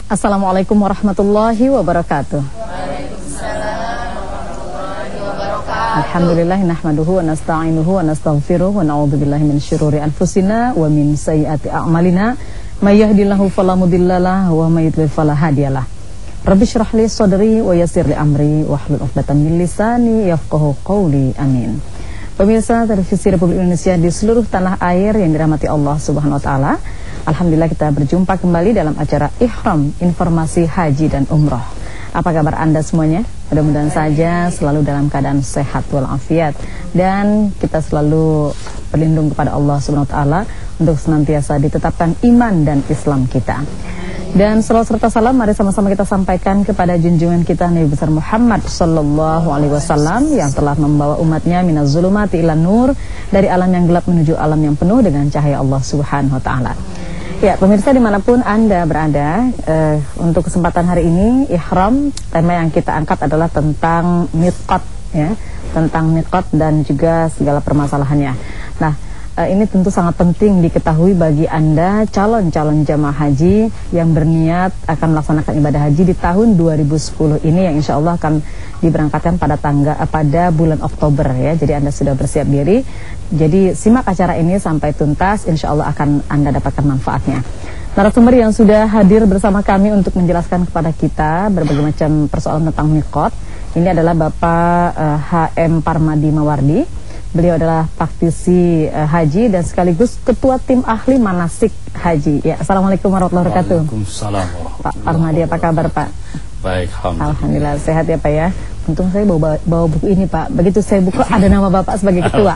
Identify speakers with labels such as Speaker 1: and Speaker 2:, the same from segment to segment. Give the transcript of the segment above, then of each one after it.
Speaker 1: Assalamualaikum warahmatullahi wabarakatuh.
Speaker 2: Waalaikumsalam warahmatullahi wabarakatuh.
Speaker 1: Alhamdulillah nahmaduhu wa nasta'inuhu wa nastaghfiruh wa na'udzubillahi min syururi anfusina wa min sayyiati a'malina. May yahdihillahu fala mudhillalah wa may yudlil fala hadiyalah. Rabbi shrah li sadri wa yassir li amri wahlul 'uqdatam min lisani yafqahu qawli. Amin. Pemirsa televisi Republik Indonesia di seluruh tanah air yang dirahmati Allah Subhanahu wa taala. Alhamdulillah kita berjumpa kembali dalam acara Ihram Informasi Haji dan Umroh. Apa kabar Anda semuanya? Mudah-mudahan saja selalu dalam keadaan sehat walafiat dan kita selalu berlindung kepada Allah Subhanahu wa taala untuk senantiasa ditetapkan iman dan Islam kita. Dan selawat serta salam mari sama-sama kita sampaikan kepada junjungan kita Nabi besar Muhammad sallallahu alaihi wasallam yang telah membawa umatnya minaz zulumati ilan nur, dari alam yang gelap menuju alam yang penuh dengan cahaya Allah Subhanahu wa taala. Ya, pemirsa dimanapun Anda berada, untuk kesempatan hari ini Ihram, tema yang kita angkat adalah tentang miqat, ya, tentang miqat dan juga segala permasalahannya. Nah, ini tentu sangat penting diketahui bagi Anda calon-calon jamaah haji yang berniat akan melaksanakan ibadah haji di tahun 2010 ini yang insya Allah akan diberangkatkan pada bulan Oktober, ya. Jadi Anda sudah bersiap diri. Jadi simak acara ini sampai tuntas, insya Allah akan Anda dapatkan manfaatnya. Narasumber yang sudah hadir bersama kami untuk menjelaskan kepada kita berbagai macam persoalan tentang miqat ini adalah Bapak HM Parmadi Mawardi. Beliau adalah praktisi haji dan sekaligus ketua tim ahli manasik haji. Ya, Assalamualaikum warahmatullahi wabarakatuh.
Speaker 3: Waalaikumsalam warahmatullahi
Speaker 1: Pak Parmadi, apa kabar Pak?
Speaker 3: Baik,
Speaker 1: alhamdulillah sehat ya Pak ya. Untung saya bawa buku ini Pak. Begitu saya buka ada nama Bapak sebagai ketua.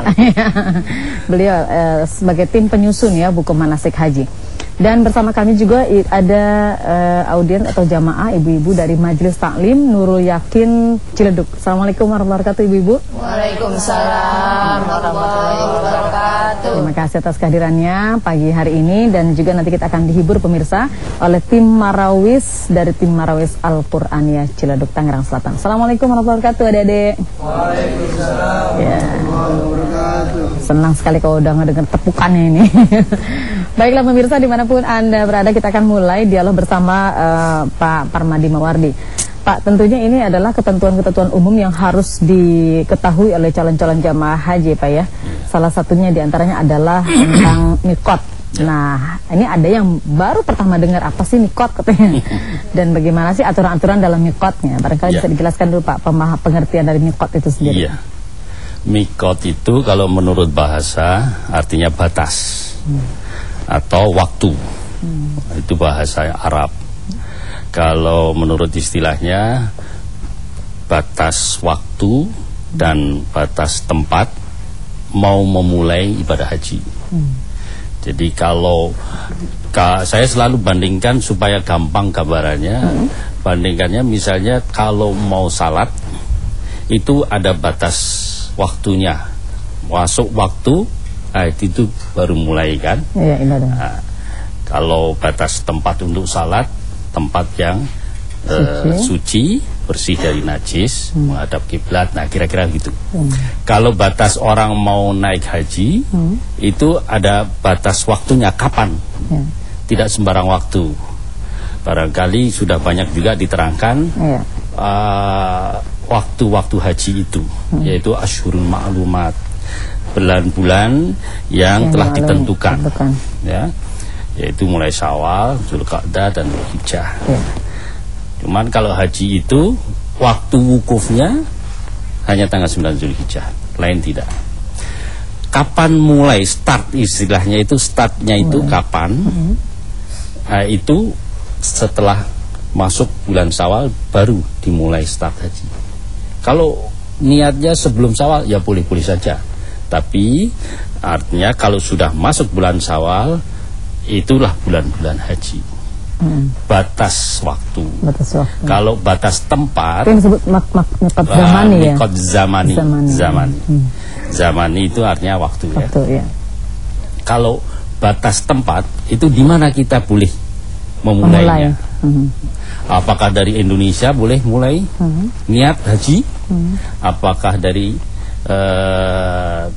Speaker 1: Beliau sebagai tim penyusun ya buku manasik haji. Dan bersama kami juga ada audiens atau jamaah ibu-ibu dari Majelis Taklim Nurul Yakin Ciledug. Assalamualaikum warahmatullahi wabarakatuh ibu-ibu.
Speaker 2: Waalaikumsalam warahmatullahi wabarakatuh.
Speaker 1: Terima kasih atas kehadirannya pagi hari ini dan juga nanti kita akan dihibur pemirsa oleh tim Marawis dari tim Marawis Al-Qur'aniyah Ciledug Tangerang Selatan. Assalamualaikum warahmatullahi wabarakatuh adik-adik.
Speaker 3: Waalaikumsalam
Speaker 1: warahmatullahi wabarakatuh. Senang sekali kalau udah ngedenger tepukannya ini. Baiklah pemirsa dimanapun Anda berada, kita akan mulai dialog bersama Pak Parmadi Mawardi. Pak, tentunya ini adalah ketentuan-ketentuan umum yang harus diketahui oleh calon-calon jamaah haji Pak ya. Salah satunya diantaranya adalah tentang miqat. Nah, ini ada yang baru pertama dengar apa sih miqat katanya. Dan bagaimana sih aturan-aturan dalam miqatnya? Barangkali bisa dijelaskan dulu Pak pengertian dari miqat itu sendiri.
Speaker 3: Iya. Miqat itu kalau menurut bahasa artinya batas. Atau waktu, itu bahasa Arab. Kalau menurut istilahnya batas waktu dan batas tempat mau memulai ibadah haji. Jadi kalau saya selalu bandingkan supaya gampang gambarannya, bandingkannya misalnya kalau mau salat itu ada batas waktunya, masuk waktu. Nah, itu baru mulai kan.
Speaker 1: Iya,
Speaker 3: nah, kalau batas tempat untuk salat, tempat yang suci, bersih dari najis, menghadap kiblat. Nah, kira-kira gitu. Kalau batas orang mau naik haji, itu ada batas waktunya kapan. Tidak sembarang waktu. Barangkali sudah banyak juga diterangkan waktu-waktu haji itu, yaitu Asyhurul Ma'lumat. Bulan-bulan yang telah ditentukan, ya, yaitu mulai Syawal, Zulqa'dah dan Dzulhijjah. Cuman kalau haji itu waktu wukufnya hanya tanggal 9 Zulhijjah, lain tidak. Kapan mulai start istilahnya itu startnya itu kapan? Nah, itu setelah masuk bulan Syawal baru dimulai start haji. Kalau niatnya sebelum Syawal ya boleh-boleh saja. Tapi artinya kalau sudah masuk bulan Syawal itulah bulan-bulan haji. Batas waktu. Kalau batas tempat
Speaker 1: itu disebut miqat zamani ya.
Speaker 3: Miqat zamani. Zamani itu artinya waktu ya.
Speaker 1: Ya.
Speaker 3: Kalau batas tempat itu di mana kita boleh memulainya. Apakah dari Indonesia boleh mulai niat haji? Apakah dari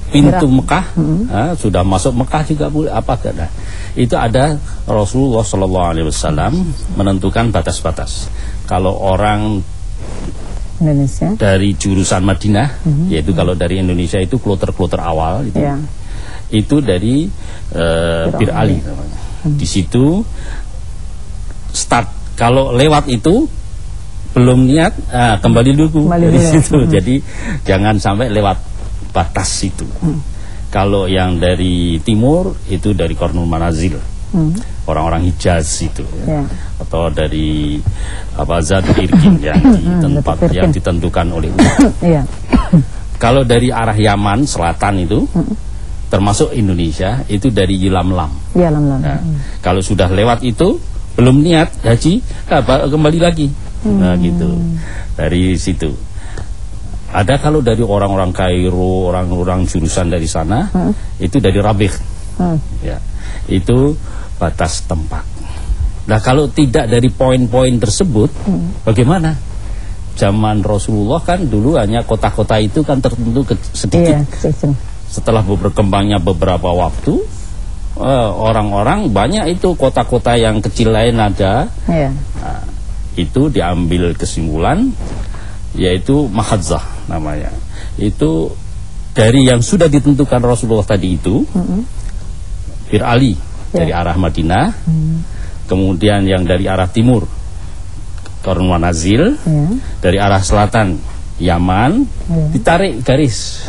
Speaker 3: pintu Mekah, sudah masuk Mekah juga boleh apa enggak. Nah, itu ada Rasulullah SAW menentukan batas-batas. Kalau orang
Speaker 1: Indonesia
Speaker 3: dari jurusan Madinah, yaitu kalau dari Indonesia itu kloter-kloter awal itu, itu dari Bir Ali namanya. Di situ start. Kalau lewat itu belum niat, kembali dulu dari situ. Jadi jangan sampai lewat batas itu. Kalau yang dari timur itu dari Qarnul Manazil, orang-orang Hijaz itu, atau dari Zat Irkin yang di tempat yang ditentukan oleh ulama. Kalau dari arah Yaman selatan itu, termasuk Indonesia, itu dari Yalamlam. Nah, kalau sudah lewat itu belum niat haji, kembali lagi. Nah gitu, dari situ. Ada kalau dari orang-orang Kairo, orang-orang jurusan dari sana, itu dari Rabigh, ya, itu batas tempat. Nah kalau tidak dari poin-poin tersebut, bagaimana? Zaman Rasulullah kan dulu hanya kota-kota itu kan tertentu sedikit. Setelah berkembangnya beberapa waktu, orang-orang banyak itu kota-kota yang kecil lain ada. Nah, itu diambil kesimpulan, yaitu Mahadzah namanya. Itu dari yang sudah ditentukan Rasulullah tadi itu, Bir Ali dari arah Madinah, kemudian yang dari arah timur Qarnul Manazil, dari arah selatan Yaman, ditarik garis,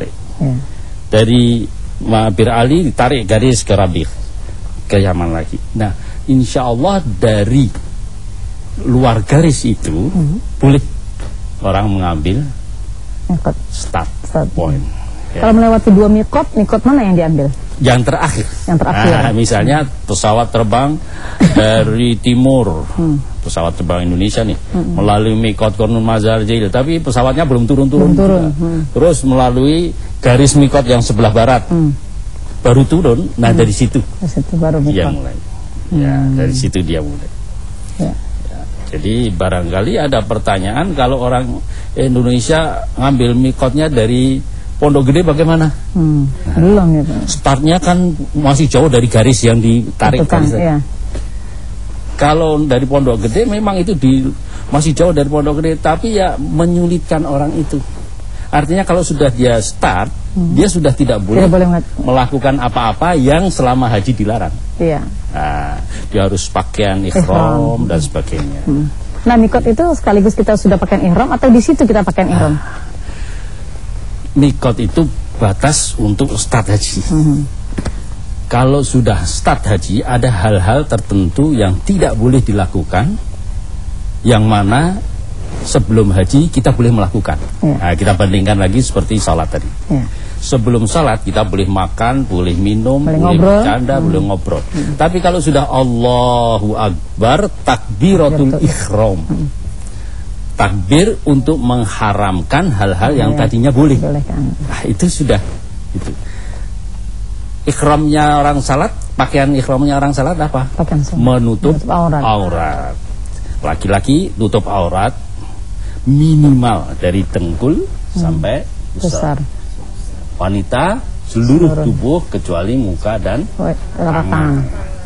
Speaker 3: dari Bir Ali ditarik garis ke Rabigh, ke Yaman lagi. Nah, insya Allah dari luar garis itu boleh orang mengambil start point.
Speaker 1: Kalau melewati 2 mikot mana yang diambil?
Speaker 3: Yang terakhir. Nah, misalnya pesawat terbang dari timur, pesawat terbang Indonesia nih, melalui mikot Qarnul Manazil, tapi pesawatnya belum turun-turun. Terus melalui garis mikot yang sebelah barat, baru turun. Nah dari situ,
Speaker 1: baru
Speaker 3: dia mulai. Ya, dari situ dia mulai. Jadi barangkali ada pertanyaan, kalau orang Indonesia ngambil mikotnya dari Pondok Gede bagaimana?
Speaker 1: Belum ya Pak.
Speaker 3: Startnya kan masih jauh dari garis yang ditarik. Kalau dari Pondok Gede memang itu masih jauh dari Pondok Gede, tapi ya menyulitkan orang itu. Artinya kalau sudah dia start, dia sudah tidak boleh melakukan apa-apa yang selama haji dilarang. Nah, dia harus pakaian ihram dan sebagainya.
Speaker 1: Nah, mikot itu sekaligus kita sudah pakaian ihram atau di situ kita pakaian ihram?
Speaker 3: Mikot itu batas untuk start haji. Kalau sudah start haji, ada hal-hal tertentu yang tidak boleh dilakukan, yang mana sebelum haji kita boleh melakukan. Nah, kita bandingkan lagi seperti salat tadi. Sebelum salat kita boleh makan, boleh minum, boleh bercanda, boleh ngobrol. Tapi kalau sudah Allahu Akbar, takbiratul ihram, takbir untuk mengharamkan hal-hal yang tadinya boleh. Nah, itu sudah itu. Ihramnya orang salat, pakaian ihramnya orang salat apa? Menutup aurat. Laki-laki tutup aurat minimal dari dengkul sampai pusar. Wanita seluruh tubuh kecuali muka dan tangan.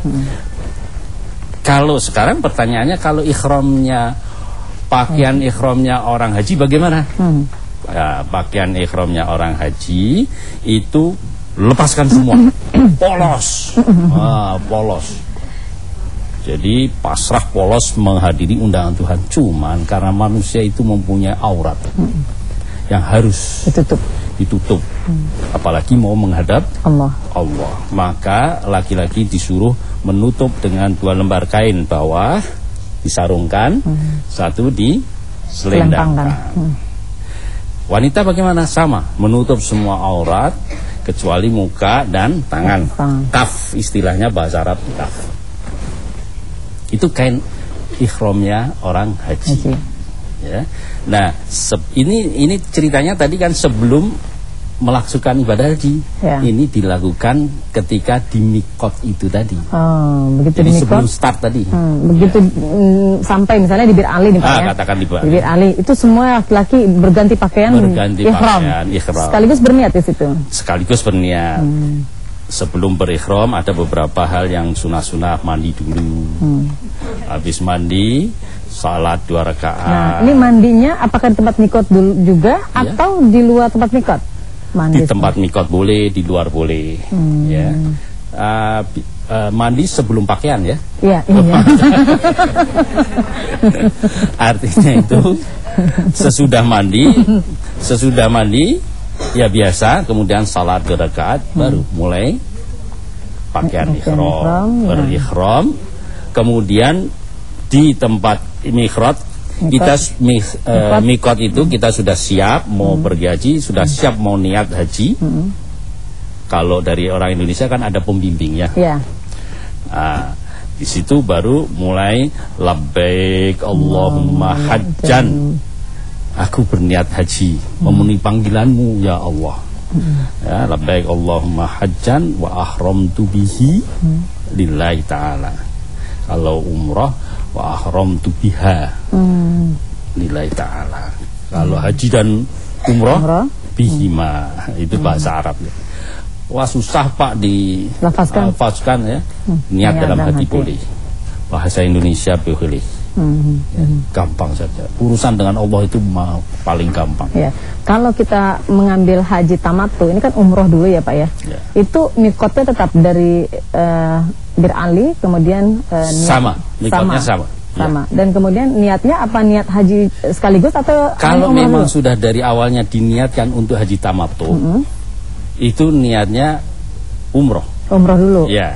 Speaker 3: Kalau sekarang pertanyaannya, kalau ihramnya, pakaian ihramnya orang haji bagaimana? Ya, pakaian ihramnya orang haji itu lepaskan semua, polos, polos. Jadi pasrah polos menghadiri undangan Tuhan. Cuman karena manusia itu mempunyai aurat yang harus ditutup. Apalagi mau menghadap Allah. Maka laki-laki disuruh menutup dengan 2 lembar kain bawah, disarungkan, satu diselendangkan. Wanita bagaimana? Sama, menutup semua aurat kecuali muka dan tangan. Kaf, istilahnya bahasa Arab kaf. Itu kain ihramnya orang haji. Ya. Nah, ini ceritanya tadi kan sebelum melakukan ibadah haji ini dilakukan ketika di mikot itu tadi.
Speaker 1: Begitu.
Speaker 3: Jadi
Speaker 1: di mikot,
Speaker 3: sebelum start tadi.
Speaker 1: Begitu sampai misalnya di Bir Ali nih Pak ya.
Speaker 3: Katakan di
Speaker 1: Bir Ali itu semua laki-laki berganti pakaian ihram. Sekaligus berniat di situ. Sekaligus
Speaker 3: berniat. Sebelum berikhram ada beberapa hal yang sunah-sunah, mandi dulu. Habis mandi salat 2 rakaat. Nah,
Speaker 1: ini mandinya apakah di tempat mikot dulu juga atau di luar tempat mikot?
Speaker 3: Di tempat mikot boleh, di luar boleh. Ya. Mandi sebelum pakaian ya.
Speaker 1: Iya.
Speaker 3: Artinya itu sesudah mandi ya biasa, kemudian salat 2 rakaat baru mulai pakaian ihram, berikhram. Kemudian di tempat mikot mikot itu kita sudah siap mau pergi haji, sudah siap mau niat haji. Kalau dari orang Indonesia kan ada pembimbingnya. Di situ baru mulai labbaik Allahumma hajjan, aku berniat haji memenuhi panggilanmu ya Allah. Ya, labbaik Allahumma hajjan wa ahramtu bihi lillahi ta'ala. Kalau umrah wa ahramtu biha lillahi ta'ala. Kalau haji dan umrah bihima, itu bahasa Arab ya. Wah susah Pak dilafazkan ya. Niat dalam hati boleh, bahasa Indonesia boleh. Gampang saja. Urusan dengan Allah itu paling gampang. Ya.
Speaker 1: Kalau kita mengambil haji tamattu, ini kan umroh dulu ya Pak ya. Itu mikotnya tetap dari Bir Ali, kemudian
Speaker 3: sama, mikotnya sama.
Speaker 1: Dan kemudian niatnya apa, niat haji sekaligus atau
Speaker 3: kalau memang dulu? Sudah dari awalnya diniatkan untuk haji tamattu, itu niatnya umroh.
Speaker 1: Umroh dulu.
Speaker 3: Ya.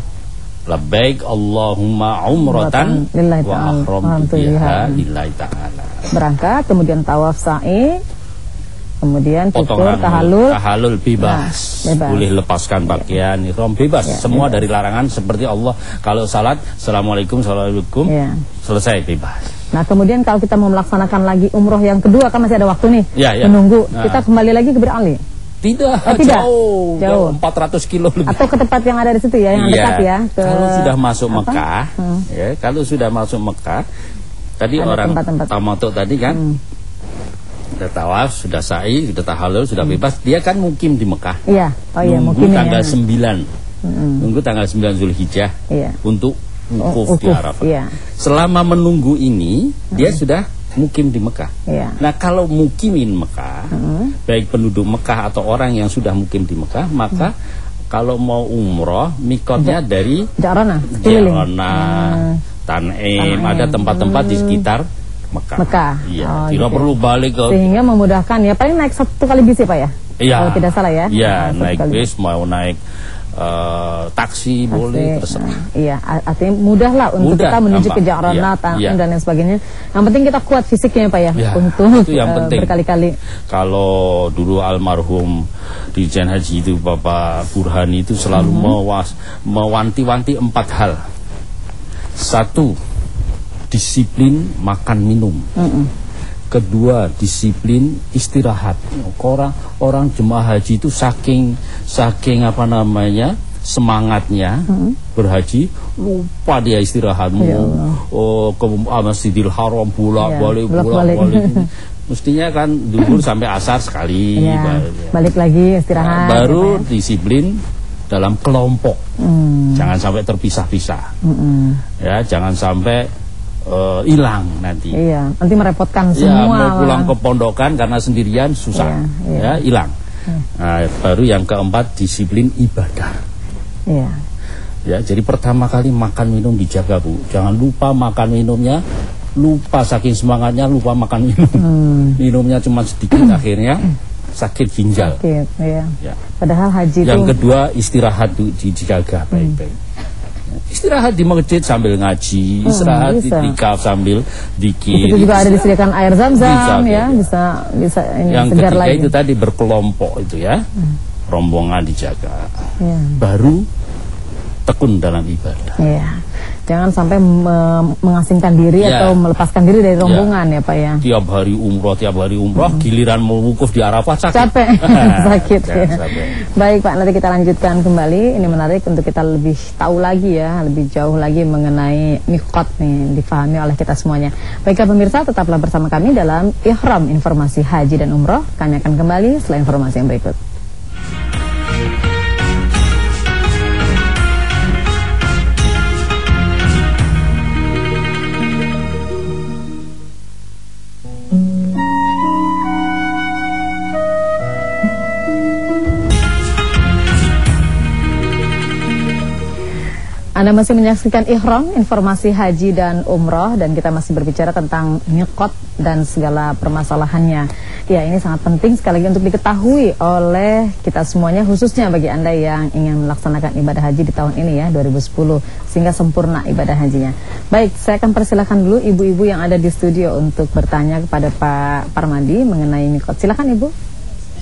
Speaker 3: Labbaik Allahumma umratan wa ahramtu biha lillahi ta'ala.
Speaker 1: Berangkat, kemudian tawaf sa'i, kemudian cukur,
Speaker 3: tahallul bebas. Boleh lepaskan pakaian ihram bebas. Semua dari larangan, seperti Allah kalau salat assalamualaikum selesai bebas.
Speaker 1: Nah, kemudian kalau kita mau melaksanakan lagi umroh yang kedua kan masih ada waktu nih. Menunggu. Kita kembali lagi ke Bir Ali.
Speaker 3: Tidak, jauh 400 kilo lebih.
Speaker 1: Atau ke tempat yang ada di situ ya, yang dekat ya.
Speaker 3: Kalau sudah masuk Mekah, kalau sudah masuk Mekah, tadi ada orang tamattu tadi kan, sudah tawaf, sudah sa'i, sudah tahallul, sudah bebas, dia kan mukim di Mekah.
Speaker 1: Iya,
Speaker 3: nunggu tanggal 9, nunggu tanggal 9 Zulhijjah untuk wukuf di Arafah. Selama menunggu ini, dia sudah mukim di Mekah. Nah, kalau mukimin Mekah, baik penduduk Mekah atau orang yang sudah mukim di Mekah, maka kalau mau umroh, mikotnya dari Ja'rana, Tan'im, ada tempat-tempat di sekitar Mekah. Iya, tidak perlu balik ke.
Speaker 1: Sehingga memudahkan ya, paling naik 1 kali bis ya Pak ya? Kalau tidak salah ya.
Speaker 3: Iya, naik bis, mau naik taksi boleh, terserah.
Speaker 1: Iya, artinya mudah lah untuk kita menuju ke Ja'rana, Tan'im dan lain sebagainya. Yang penting kita kuat fisiknya Pak ya, untuk
Speaker 3: itu yang penting.
Speaker 1: Berkali-kali.
Speaker 3: Kalau dulu almarhum Dirjen Haji itu Bapak Burhani itu selalu mewanti-wanti 4 hal. 1, disiplin makan minum. Kedua, disiplin istirahat. Orang jemaah haji itu saking semangatnya berhaji, lupa dia istirahat. Ke Masjidil Haram bolak-balik. Mestinya kan duhur sampai asar sekali,
Speaker 1: balik lagi istirahat.
Speaker 3: Baru disiplin dalam kelompok. Jangan sampai terpisah-pisah. Ya, jangan sampai hilang nanti.
Speaker 1: Nanti merepotkan semua.
Speaker 3: Mau pulang ke pondokan karena sendirian susah. Hilang. Nah, baru yang keempat, disiplin ibadah. Ya, jadi pertama kali makan minum dijaga Bu. Jangan lupa makan minumnya, lupa saking semangatnya lupa makan minum. Minumnya cuma sedikit, akhirnya sakit ginjal. Padahal haji yang kedua, istirahat dijaga baik-baik. Istirahat di masjid sambil ngaji, istirahat di tikaf sambil dikir.
Speaker 1: Itu juga ada disediakan air zam-zam ya, bisa ini
Speaker 3: yang
Speaker 1: segar
Speaker 3: ketiga
Speaker 1: lagi.
Speaker 3: itu tadi berkelompok itu ya, rombongan dijaga. Baru tekun dalam ibadah.
Speaker 1: Jangan sampai mengasingkan diri atau melepaskan diri dari rombongan ya Pak ya.
Speaker 3: Tiap hari umroh, giliran mewukuf di Arafah
Speaker 1: capek. Sakit ya. Baik Pak, nanti kita lanjutkan kembali. Ini menarik untuk kita lebih tahu lagi ya, lebih jauh lagi mengenai miqat nih, difahami oleh kita semuanya. Baiklah pemirsa, tetaplah bersama kami dalam Ihram Informasi Haji dan Umroh. Kami akan kembali setelah informasi yang berikut. Anda masih menyaksikan Ihram, informasi haji dan umroh, dan kita masih berbicara tentang miqat dan segala permasalahannya. Ya, ini sangat penting sekali lagi untuk diketahui oleh kita semuanya, khususnya bagi Anda yang ingin melaksanakan ibadah haji di tahun ini ya, 2010, sehingga sempurna ibadah hajinya. Baik, saya akan persilahkan dulu ibu-ibu yang ada di studio untuk bertanya kepada Pak Parmadi mengenai miqat. Silakan Ibu.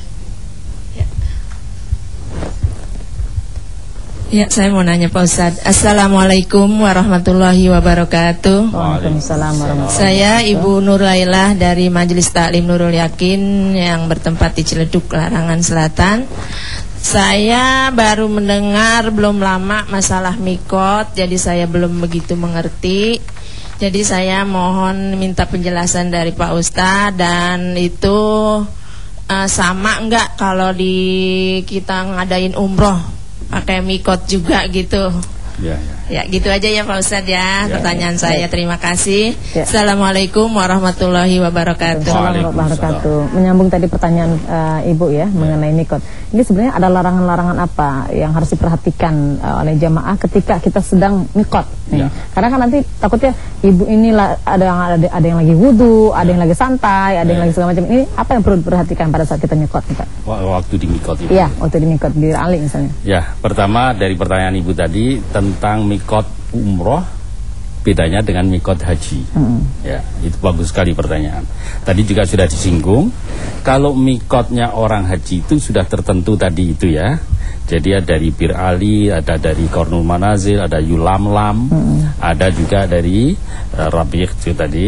Speaker 2: Ya, saya mau nanya Pak Ustadz. Assalamualaikum warahmatullahi wabarakatuh.
Speaker 1: Waalaikumsalam warahmatullahi wabarakatuh.
Speaker 2: Saya Ibu Nurlailah dari Majelis Taklim Nurul Yakin yang bertempat di Ciledug, Larangan Selatan. Saya baru mendengar belum lama masalah miqat, jadi saya belum begitu mengerti. Jadi saya mohon minta penjelasan dari Pak Ustadz, dan itu sama enggak kalau kita ngadain umroh pakai miqat juga gitu. Ya, gitu aja ya Pak Ustadz ya, pertanyaan saya. Terima kasih. Assalamualaikum warahmatullahi wabarakatuh.
Speaker 1: Waalaikumsalam warahmatullahi wabarakatuh. Menyambung tadi pertanyaan Ibu ya mengenai miqat. Ini sebenarnya ada larangan-larangan apa yang harus diperhatikan oleh jamaah ketika kita sedang miqat? Karena kan nanti takutnya ibu ini ada yang lagi wudu, ada yang lagi santai, ada yang lagi segala macam. Ini apa yang perlu diperhatikan pada saat kita miqat, Pak?
Speaker 3: Waktu di miqat itu.
Speaker 1: Iya, waktu di miqat di Ali misalnya. Ya,
Speaker 3: pertama dari pertanyaan Ibu tadi tentang miqat umroh bedanya dengan miqat haji. Ya, itu bagus sekali pertanyaan. Tadi juga sudah disinggung, kalau miqatnya orang haji itu sudah tertentu tadi itu ya. Jadi ada dari Bir Ali, ada dari Qarnul Manazil, ada Yulamlam, ada juga dari Rabiq itu tadi.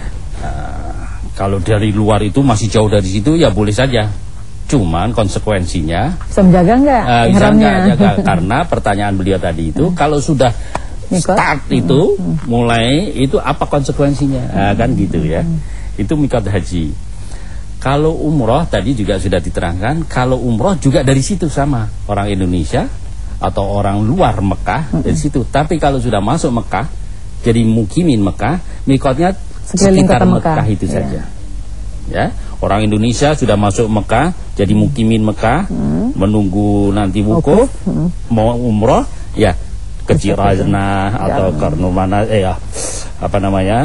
Speaker 3: Kalau dari luar itu masih jauh dari situ ya boleh saja. Cuman konsekuensinya
Speaker 1: bisa menjaga enggak?
Speaker 3: Bisa enggak jaga, karena pertanyaan beliau tadi itu kalau sudah start itu mulai itu apa konsekuensinya? Kan gitu ya. Itu miqat haji. Kalau umroh tadi juga sudah diterangkan, kalau umroh juga dari situ sama orang Indonesia atau orang luar Mekah dari situ. Tapi kalau sudah masuk Mekah, jadi mukimin Mekah, miqatnya sekitar Mekah itu saja. Ya, orang Indonesia sudah masuk Mekah, jadi mukimin Mekah, menunggu nanti wukuf, mau umroh, ya ke Jirajnah atau Qarnul Manazil, apa namanya?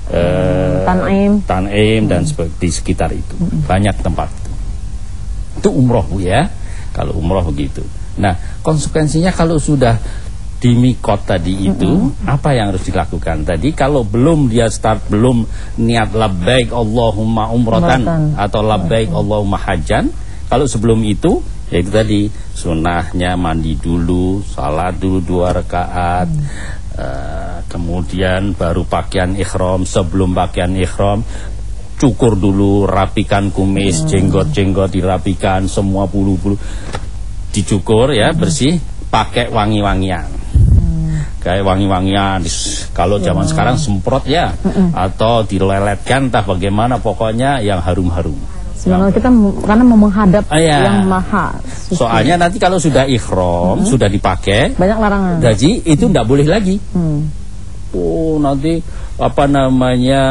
Speaker 3: Tan'im dan di sekitar itu banyak tempat itu umroh Bu ya, kalau umroh begitu. Nah konsekuensinya kalau sudah di miqat tadi itu apa yang harus dilakukan tadi? Kalau belum dia start, belum niat labbaik Allahumma umratan atau labbaik Allahumma hajjan, kalau sebelum itu yaitu tadi sunnahnya mandi dulu, salat dulu 2 rakaat, kemudian baru pakaian ihram. Sebelum pakaian ihram cukur dulu, rapikan kumis, jenggot-jenggot dirapikan, semua bulu-bulu dicukur ya, bersih, pakai wangi-wangian. Kayak wangi-wangian, kalau zaman sekarang semprot ya, atau dileletkan entah bagaimana, pokoknya yang harum-harum.
Speaker 1: Sebenarnya kita karena mau menghadap yang maha suci. Soalnya nanti kalau sudah ikhram, sudah dipakai, banyak larangan. Haji itu tidak boleh lagi. Nanti apa namanya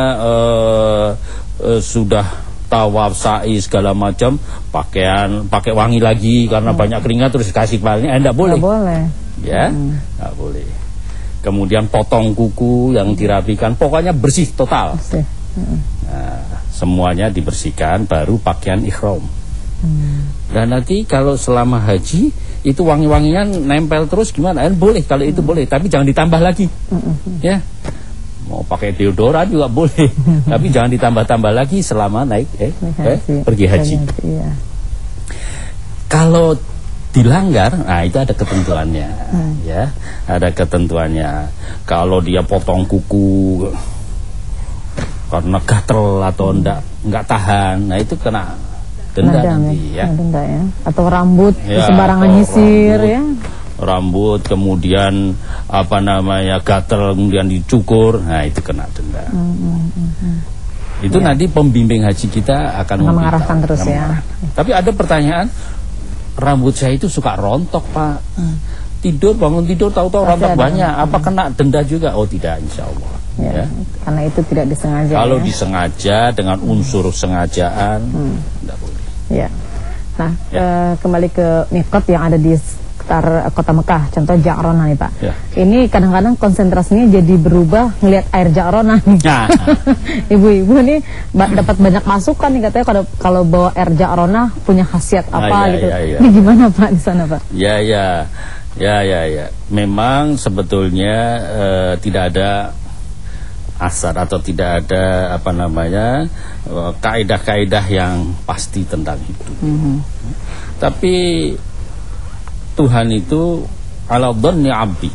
Speaker 1: sudah tawaf, sa'i segala macam, pakai wangi lagi karena banyak keringat terus kasih palingnya, tidak boleh. Tidak boleh. Ya, tidak boleh. Kemudian potong kuku yang dirapikan, pokoknya bersih total. Bersih. Nah, semuanya dibersihkan baru pakaian ihram. Dan nanti kalau selama haji itu wangi-wangian nempel terus gimana? Boleh kalau itu boleh, tapi jangan ditambah lagi. Ya. Mau pakai deodoran juga boleh, tapi jangan ditambah-tambah lagi selama pergi haji. Kalau
Speaker 3: dilanggar, nah itu ada ketentuannya, ya, ada ketentuannya. Kalau dia potong kuku karena gatel atau enggak tahan, nah itu kena denda nanti, ya.
Speaker 1: Denda ya. Atau rambut
Speaker 3: Ya,
Speaker 1: sembarangan nyisir, ya.
Speaker 3: Rambut kemudian apa namanya gatel kemudian dicukur, nah itu kena denda. Itu nanti pembimbing haji kita akan
Speaker 1: mengarahkan terus ya.
Speaker 3: Tapi ada pertanyaan, rambut saya itu suka rontok Pak. Tidur bangun tidur tahu-tahu rontok banyak, apa kena denda juga? Oh tidak, insya Allah. Ya.
Speaker 1: Karena itu tidak disengaja.
Speaker 3: Kalau disengaja dengan unsur sengajaan, tidak boleh.
Speaker 1: Ya. Nah, kembali ke mikot yang ada di sekitar kota Mekah, contoh Ja'ronah nih Pak.
Speaker 3: Ya.
Speaker 1: Ini kadang-kadang konsentrasinya jadi berubah ngelihat air Ja'ronah nih.
Speaker 3: Nah.
Speaker 1: Ibu-ibu nih dapat banyak masukan nih katanya kalau bawa air Ja'ronah punya khasiat apa gitu. Ini gimana Pak di sana Pak?
Speaker 3: Ya. Memang sebetulnya tidak ada asar atau tidak ada apa namanya kaidah-kaidah yang pasti tentang itu. Tapi Tuhan itu ala dhanni 'abdi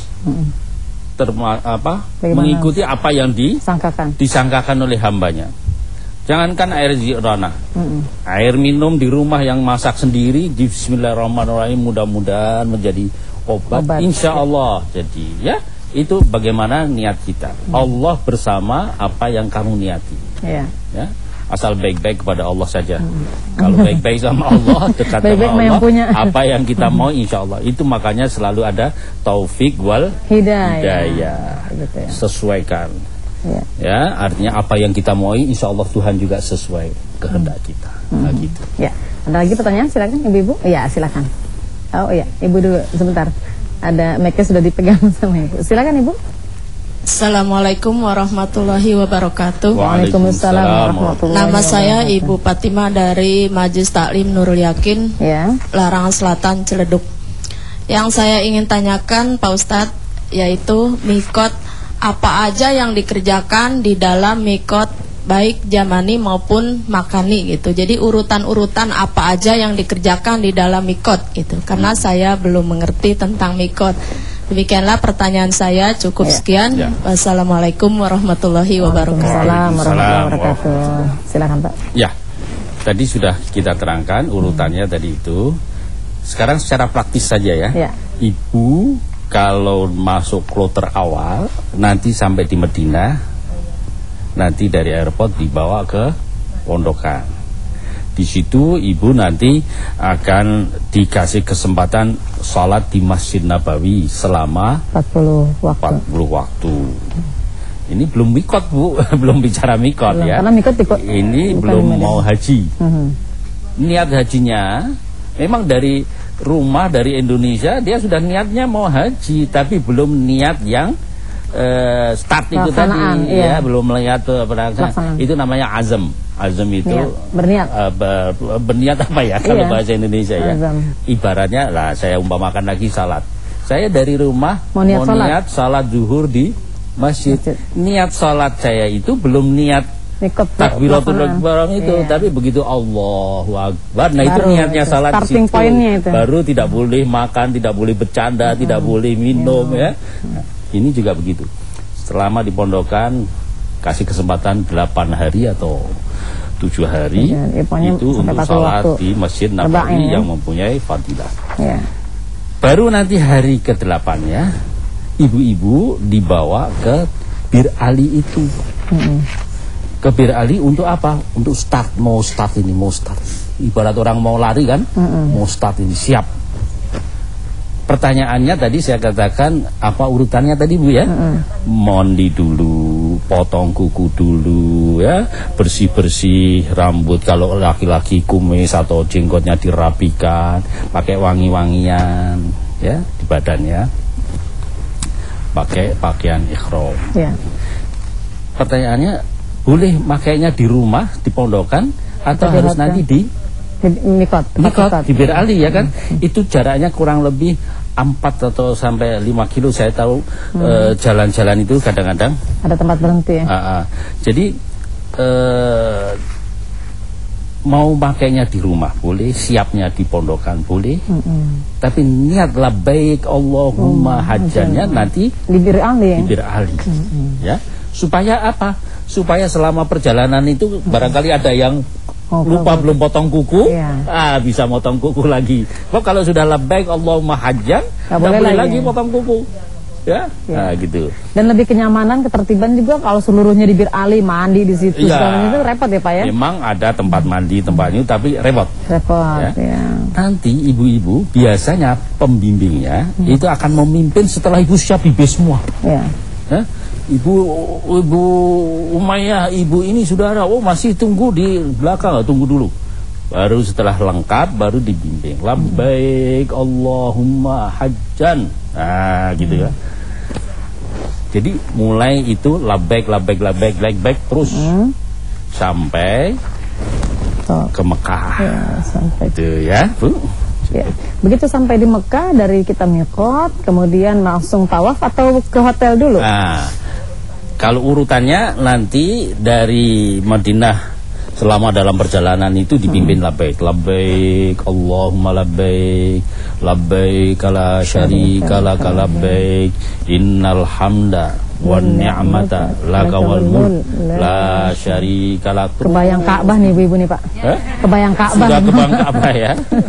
Speaker 3: mengikuti apa yang disangkakan oleh hambanya. Jangankan air Ja'ronah, air minum di rumah yang masak sendiri, bismillahirrahmanirrahim, mudah-mudahan menjadi obat. Insya Allah. Jadi ya itu bagaimana niat kita. Allah bersama apa yang kamu niati. Ya. Asal baik-baik kepada Allah saja. Kalau baik-baik sama Allah, dekat sama Allah, apa yang kita mau insya Allah. Itu makanya selalu ada taufik wal hidayah. Gitu ya. Sesuaikan. Ya, artinya apa yang kita mau insya Allah Tuhan juga sesuai kehendak kita. Nah, gitu.
Speaker 1: Ya. Ada lagi pertanyaan? Silakan Ibu-ibu. Iya, silakan. Oh iya, Ibu dulu sebentar. Ada mic-nya sudah dipegang sama Ibu. Silakan Ibu.
Speaker 2: Assalamualaikum warahmatullahi wabarakatuh.
Speaker 1: Waalaikumsalam warahmatullahi wabarakatuh.
Speaker 2: Nama saya Ibu Fatimah dari Majelis Taklim Nurul Yakin, Larangan Selatan, Ciledug. Yang saya ingin tanyakan Pak Ustadz, yaitu mikot, apa aja yang dikerjakan di dalam mikot, baik jamani maupun makani gitu. Jadi urutan-urutan apa aja yang dikerjakan di dalam mikot gitu. Karena saya belum mengerti tentang mikot. Demikianlah pertanyaan saya, cukup sekian. Wassalamualaikum warahmatullahi wabarakatuh.
Speaker 1: Waalaikumsalam warahmatullahi wabarakatuh. Silakan Pak.
Speaker 3: Ya, tadi sudah kita terangkan urutannya tadi itu. Sekarang secara praktis saja ya. Ibu kalau masuk kloter awal, nanti sampai di Medina, nanti dari airport dibawa ke pondokan. Di situ ibu nanti akan dikasih kesempatan sholat di Masjid Nabawi selama 40 waktu. Ini belum mikot Bu, belum bicara mikot ya.
Speaker 1: Karena mikot
Speaker 3: ini belum mau haji. Niat hajinya memang dari rumah dari Indonesia dia sudah niatnya mau haji, tapi belum niat yang start itu tadi ya, belum melihat itu namanya azam. Azam itu
Speaker 1: berniat.
Speaker 3: Berniat apa ya kalau bahasa Indonesia ya. Ibaratnya lah saya umpamakan lagi salat. Saya dari rumah mau niat salat zuhur di masjid. Niat salat saya itu belum niat takbiratul ihram itu, tapi begitu Allahu Akbar, nah itu niatnya salat di situ. Baru tidak boleh makan, tidak boleh bercanda, tidak boleh minum ya. Nah, ini juga begitu. Selama di pondokan kasih kesempatan 8 hari atau 7 hari itu untuk salat di Masjid Nabawi yang mempunyai fadilah. Baru nanti hari ke-8-nya ibu-ibu dibawa ke Bir Ali itu. Ke Bir Ali untuk apa? Untuk mau start. Ibarat orang mau lari kan, mau start ini, siap. Pertanyaannya tadi saya katakan apa urutannya tadi Bu ya? Mandi dulu, potong kuku dulu ya, bersih-bersih rambut, kalau laki-laki kumis atau jenggotnya dirapikan, pakai wangi-wangian ya di badannya, pakai pakaian ihram. Pertanyaannya, boleh makainya di rumah, di pondokan, atau harus nanti di mikot di Bir Ali ya kan? Itu jaraknya kurang lebih 4 atau sampai 5 kilo. Saya tahu jalan-jalan itu kadang-kadang ada tempat berhenti ya. Jadi mau pakainya di rumah boleh, siapnya di pondokan boleh, tapi niat labbaik Allahumma hajjannya nanti
Speaker 1: di Bir Ali,
Speaker 3: ya. Supaya apa? Supaya selama perjalanan itu barangkali ada yang lupa belum potong kuku, bisa potong kuku lagi. Kalau sudah labbaik Allahumma hajjan, nggak boleh lagi potong kuku. Ya, nah gitu.
Speaker 1: Dan lebih kenyamanan, ketertiban juga kalau seluruhnya di Bir Ali, mandi di situ, itu repot ya Pak ya?
Speaker 3: Memang ada tempat mandi, tempatnya, tapi repot.
Speaker 1: Ya.
Speaker 3: Nanti ibu-ibu biasanya pembimbingnya itu akan memimpin setelah ibu siap bibi semua.
Speaker 1: Ya.
Speaker 3: Ibu Umayyah, ibu ini sudah ada, masih tunggu di belakang, tunggu dulu. Baru setelah lengkap baru dibimbing. Labbaik Allahumma hajjan. Nah, gitu ya. Jadi mulai itu labbaik terus sampai ke Mekah.
Speaker 1: Ya, sampai
Speaker 3: itu ya, Bu.
Speaker 1: Ya. Begitu sampai di Mekah, dari kita miqat, kemudian langsung tawaf atau ke hotel dulu?
Speaker 3: Nah, kalau urutannya nanti dari Madinah selama dalam perjalanan itu dipimpin labbaik Allahumma labbaik la syarika laka labbaik innal hamda wan ni'mata laka wal mulk la syarika lak.
Speaker 1: Kebayang Ka'bah nih ibu-ibu nih Pak. Kebayang Ka'bah.
Speaker 3: Sudah kebayang Ka'bah ya.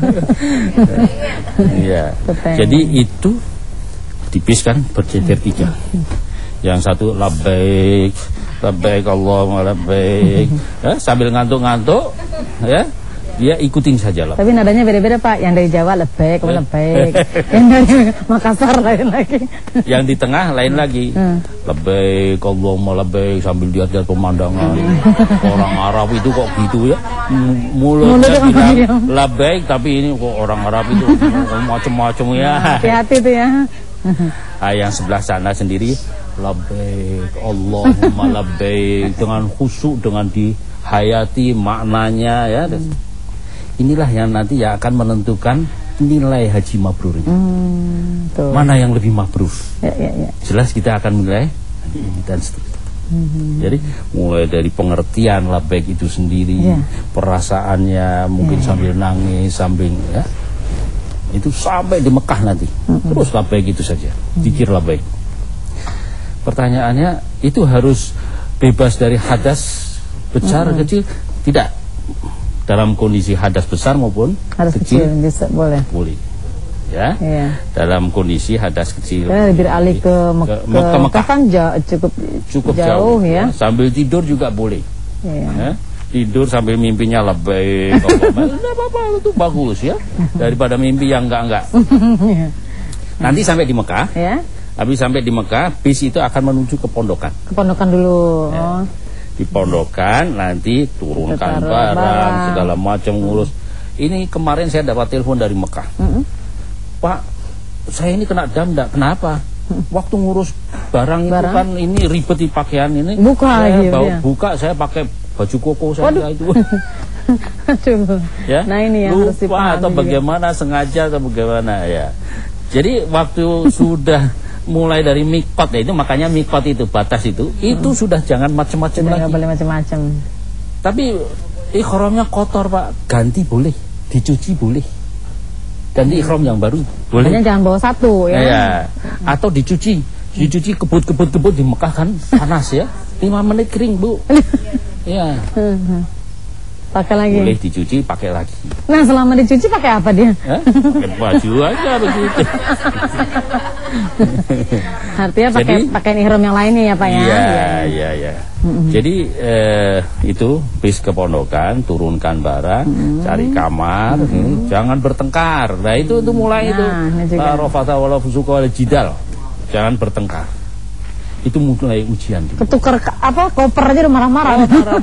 Speaker 3: Iya. Jadi itu tipis kan, berjejer 3. Yang satu labbaik Allahumma labbaik, sambil ngantuk-ngantuk ya, dia ikutin saja lah.
Speaker 1: Tapi nadanya beda-beda Pak, yang dari Jawa labbaik, yang dari Makassar lain lagi,
Speaker 3: yang di tengah lain lagi. Labbaik Allahumma labbaik sambil lihat pemandangan. Orang Arab itu kok gitu ya, mulutnya bilang labbaik tapi ini kok orang Arab itu macam-macam ya.
Speaker 1: Hati-hati tuh ya.
Speaker 3: Yang sebelah sana sendiri labbaik Allahumma labbaik dengan khusyuk, dengan dihayati maknanya ya. Inilah yang nanti ya akan menentukan nilai haji mabrur ini. Mana yang lebih mabrur? Ya. Jelas kita akan menilai ini dan seterusnya. Jadi mulai dari pengertian labbaik itu sendiri, perasaannya mungkin sambil nangis, sambil ya. Itu sampai di Mekah nanti. Terus labbaik itu saja. Zikir labbaik. Pertanyaannya, itu harus bebas dari hadas besar kecil? Tidak. Dalam kondisi hadas besar maupun
Speaker 1: hadas kecil bisa, boleh.
Speaker 3: Ya. Dalam kondisi hadas kecil.
Speaker 1: Bir Ali ke Mekah kan cukup jauh ya.
Speaker 3: Sambil tidur juga boleh. Ya. Tidur sambil mimpinya labbaik. Tidak apa-apa, itu bagus ya. Daripada mimpi yang enggak. Nanti sampai di Mekah. Ya. Habis sampai di Mekah, bis itu akan menuju ke pondokan.
Speaker 1: Ke pondokan dulu.
Speaker 3: Ya. Di pondokan nanti turunkan barang segala macam ngurus. Ini kemarin saya dapat telepon dari Mekah. Pak, saya ini kena damda. Kenapa? Waktu ngurus barang itu kan ini ribet di pakaian ini. Buka saya pakai baju koko saya itu. Ya?
Speaker 1: Nah ini yang harus dipahami
Speaker 3: atau bagaimana juga. Sengaja atau bagaimana ya. Jadi waktu sudah mulai dari miqat ya, itu makanya miqat itu batas itu sudah jangan macam-macam lagi.
Speaker 1: Nggak boleh macam-macam.
Speaker 3: Tapi ihramnya kotor Pak, ganti boleh, dicuci boleh. Ganti ihram yang baru boleh.
Speaker 1: Hanya jangan bawa satu ya.
Speaker 3: Atau dicuci kebut di Mekah kan panas ya. 5 menit kering Bu. Ya.
Speaker 1: Pakai lagi.
Speaker 3: Boleh dicuci, pakai lagi.
Speaker 1: Nah, selama dicuci pakai apa dia?
Speaker 3: Pakai baju aja begitu.
Speaker 1: Artinya pakai ihram yang lainnya ya Pak ya.
Speaker 3: Iya. Jadi itu bis ke pondokan, turunkan barang, cari kamar, jangan bertengkar. Nah, itu mulai itu. La rafata wala fusuqa wala jidal. Jangan bertengkar. Itu mulai ujian juga.
Speaker 1: Ketukar koper aja udah marah-marah.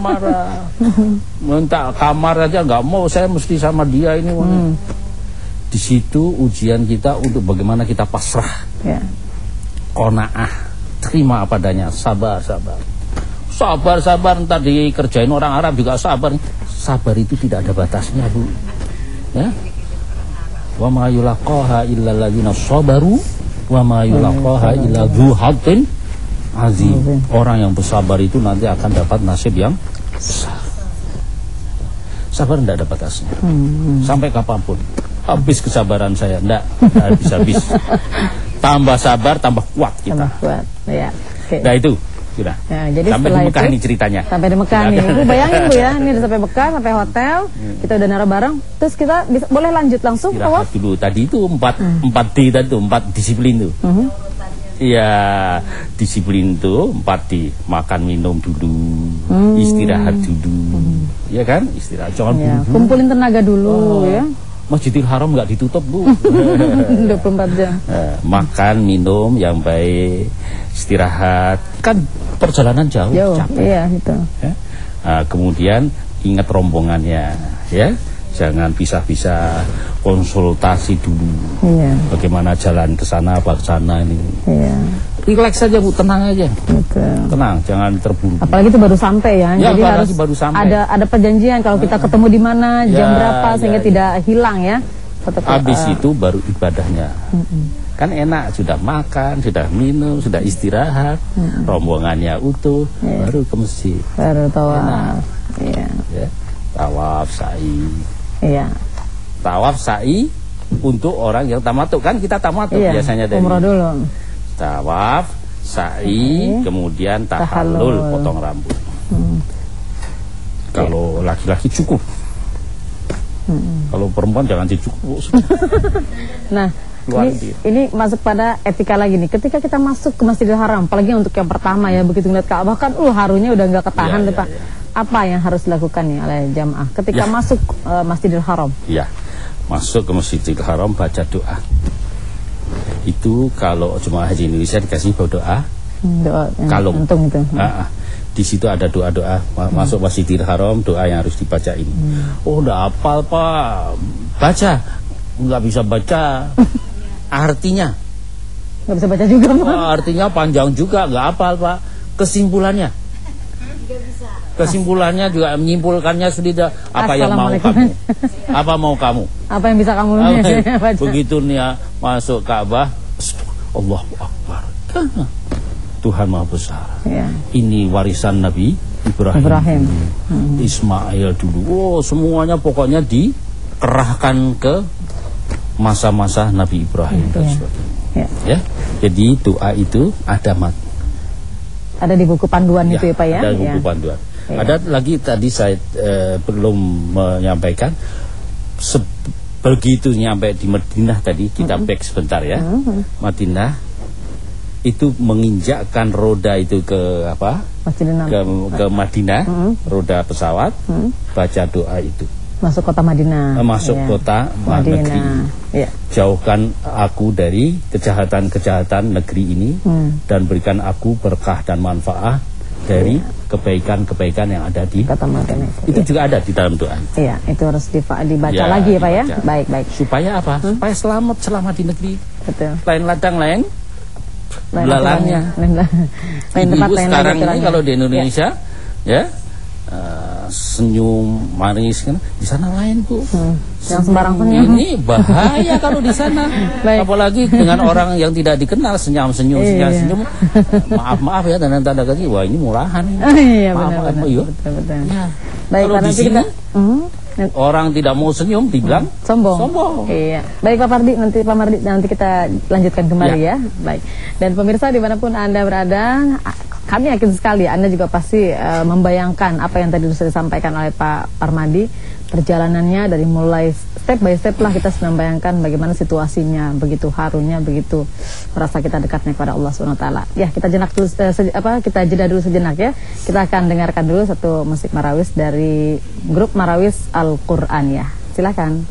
Speaker 3: Minta kamar aja nggak mau, saya mesti sama dia ini. Di situ ujian kita untuk bagaimana kita pasrah. Qanaah, terima apa adanya, sabar. Sabar, entar dikerjain orang Arab juga sabar. Sabar itu tidak ada batasnya, Bu. Ya. Wa ma yulaqaha illa alladziina sabaru wa ma yulaqaha illa dzu hazzin azim. Orang yang bersabar itu nanti akan dapat nasib yang besar. Sabar tidak ada batasnya. Sampai kapanpun. Habis kesabaran saya, tidak habis-habis. Tambah sabar, tambah kuat kita.
Speaker 1: Tambah kuat, ya. Okay.
Speaker 3: Nah itu, sudah.
Speaker 1: Ya, jadi
Speaker 3: sampai di Mekah ini ceritanya.
Speaker 1: Sampai di Mekah nih. Ibu bayangin Bu ya, ini udah sampai Mekah, sampai hotel, kita udah naruh barang, terus kita boleh lanjut langsung tawaf
Speaker 3: dulu. Tadi itu 4D tadi tuh, 4 disiplin tuh. Iya, disiplin tuh 4D, makan minum dulu, istirahat dulu. Iya kan? Istirahat, jangan
Speaker 1: kumpulin tenaga dulu ya.
Speaker 3: Masjidil Haram nggak ditutup Bu.
Speaker 1: 24 jam.
Speaker 3: Makan, minum yang baik, istirahat. Kan perjalanan jauh capek.
Speaker 1: Iya, gitu.
Speaker 3: Ya? Kemudian ingat rombongannya, ya. Jangan pisah-pisah, konsultasi dulu. Iya. Bagaimana jalan ke sana, apa ke sana ini. Iya. Relax saja Bu, tenang aja. Betul. Tenang, jangan terburu-buru.
Speaker 1: Apalagi itu baru sampai ya. Jadi harus
Speaker 3: baru sampai.
Speaker 1: Ada perjanjian kalau kita ketemu di mana, jam berapa sehingga tidak hilang ya.
Speaker 3: Habis itu baru ibadahnya. Kan enak, sudah makan, sudah minum, sudah istirahat, rombongannya utuh, baru ke masjid.
Speaker 1: Baru tawaf. Iya.
Speaker 3: Ya. Tawaf, sa'i.
Speaker 1: Iya.
Speaker 3: Tawaf, sa'i untuk orang yang tamattu, kan kita tamattu biasanya dari
Speaker 1: umrah dulu.
Speaker 3: Tawaf, sa'i, kemudian tahallul, potong rambut. Kalau laki-laki cukup. Kalau perempuan jangan dicukup.
Speaker 1: Nah, ini masuk pada etika lagi nih. Ketika kita masuk ke Masjidil Haram, apalagi untuk yang pertama ya, begitu ngeliat Ka'bah kan harunya udah nggak ketahan Pak. Apa yang harus dilakukan nih oleh jamaah ketika masuk Masjidil Haram? Iya,
Speaker 3: masuk ke Masjidil Haram baca doa. Itu kalau jemaah haji Indonesia dikasih doa kalung. Itu. Di situ ada doa-doa masuk Masjidil Haram, doa yang harus dibaca ini. Udah hafal Pak, baca. Nggak bisa baca artinya.
Speaker 1: Nggak bisa baca juga Pak.
Speaker 3: Artinya panjang juga, nggak hafal Pak. Kesimpulannya juga menyimpulkannya sudah apa yang mau kamu. Apa mau kamu?
Speaker 1: Apa yang bisa kamu baca?
Speaker 3: Begitu nih masuk Ka'bah, Allahu Akbar. Tuhan Maha Besar. Ya. Ini warisan Nabi Ibrahim. Ismail dulu. Semuanya pokoknya dikerahkan ke masa-masa Nabi Ibrahim dan sebagainya. Ya. Jadi doa itu ada
Speaker 1: di buku panduan itu ya Pak ya?
Speaker 3: Ada di buku panduan. Ada lagi tadi saya belum menyampaikan. Begitu nyampe di Madinah tadi, kita back sebentar ya. Madinah itu menginjakkan roda itu ke apa? Ke Madinah, roda pesawat, baca doa itu.
Speaker 1: Masuk kota Madinah.
Speaker 3: Masuk kota Madinah. Ya. Jauhkan aku dari kejahatan-kejahatan negeri ini dan berikan aku berkah dan manfaat dari kebaikan-kebaikan yang ada di kota Madinah. Itu juga ada di dalam doa.
Speaker 1: Iya, itu harus dibaca lagi ya Pak ya. Baik.
Speaker 3: Supaya apa? Supaya selamat selama di negeri.
Speaker 1: Betul.
Speaker 3: Lain ladang lain belalangnya. Ibu sekarang ini kalau di Indonesia ya senyum manis kan, di sana lain Bu.
Speaker 1: Yang sembarang senyum.
Speaker 3: Ini bahaya kalau di sana. Apalagi dengan orang yang tidak dikenal senyum-senyum. Maaf ya tanda-tanda kaki. Wah, ini murahan.
Speaker 1: Iya benar. Betul. Ya. Baik,
Speaker 3: kalau di sini orang tidak mau senyum dibilang sombong. Iya.
Speaker 1: Baik Pak Mardi, nanti kita lanjutkan kembali ya. Baik. Dan pemirsa dimanapun Anda berada, kami yakin sekali Anda juga pasti membayangkan apa yang tadi sudah disampaikan oleh Pak Parmadi. Perjalanannya dari mulai step by step lah kita sedang bayangkan bagaimana situasinya, begitu harunya, begitu merasa kita dekatnya kepada Allah SWT. Ya, kita jeda dulu sejenak ya. Kita akan dengarkan dulu satu musik marawis dari grup Marawis Al-Quran ya. Silakan.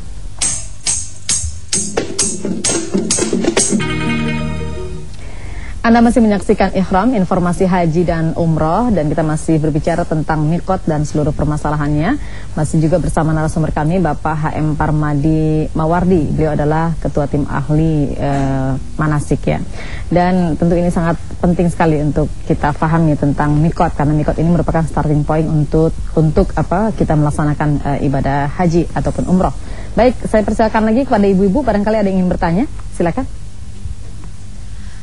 Speaker 1: Anda masih menyaksikan Ikhram, informasi haji dan umroh, dan kita masih berbicara tentang mikot dan seluruh permasalahannya. Masih juga bersama narasumber kami Bapak HM Parmadi Mawardi. Beliau adalah ketua tim ahli manasik ya. Dan tentu ini sangat penting sekali untuk kita pahami tentang mikot, karena mikot ini merupakan starting point untuk kita melaksanakan ibadah haji ataupun umroh. Baik, saya persilakan lagi kepada ibu-ibu, barangkali ada yang ingin bertanya, silakan.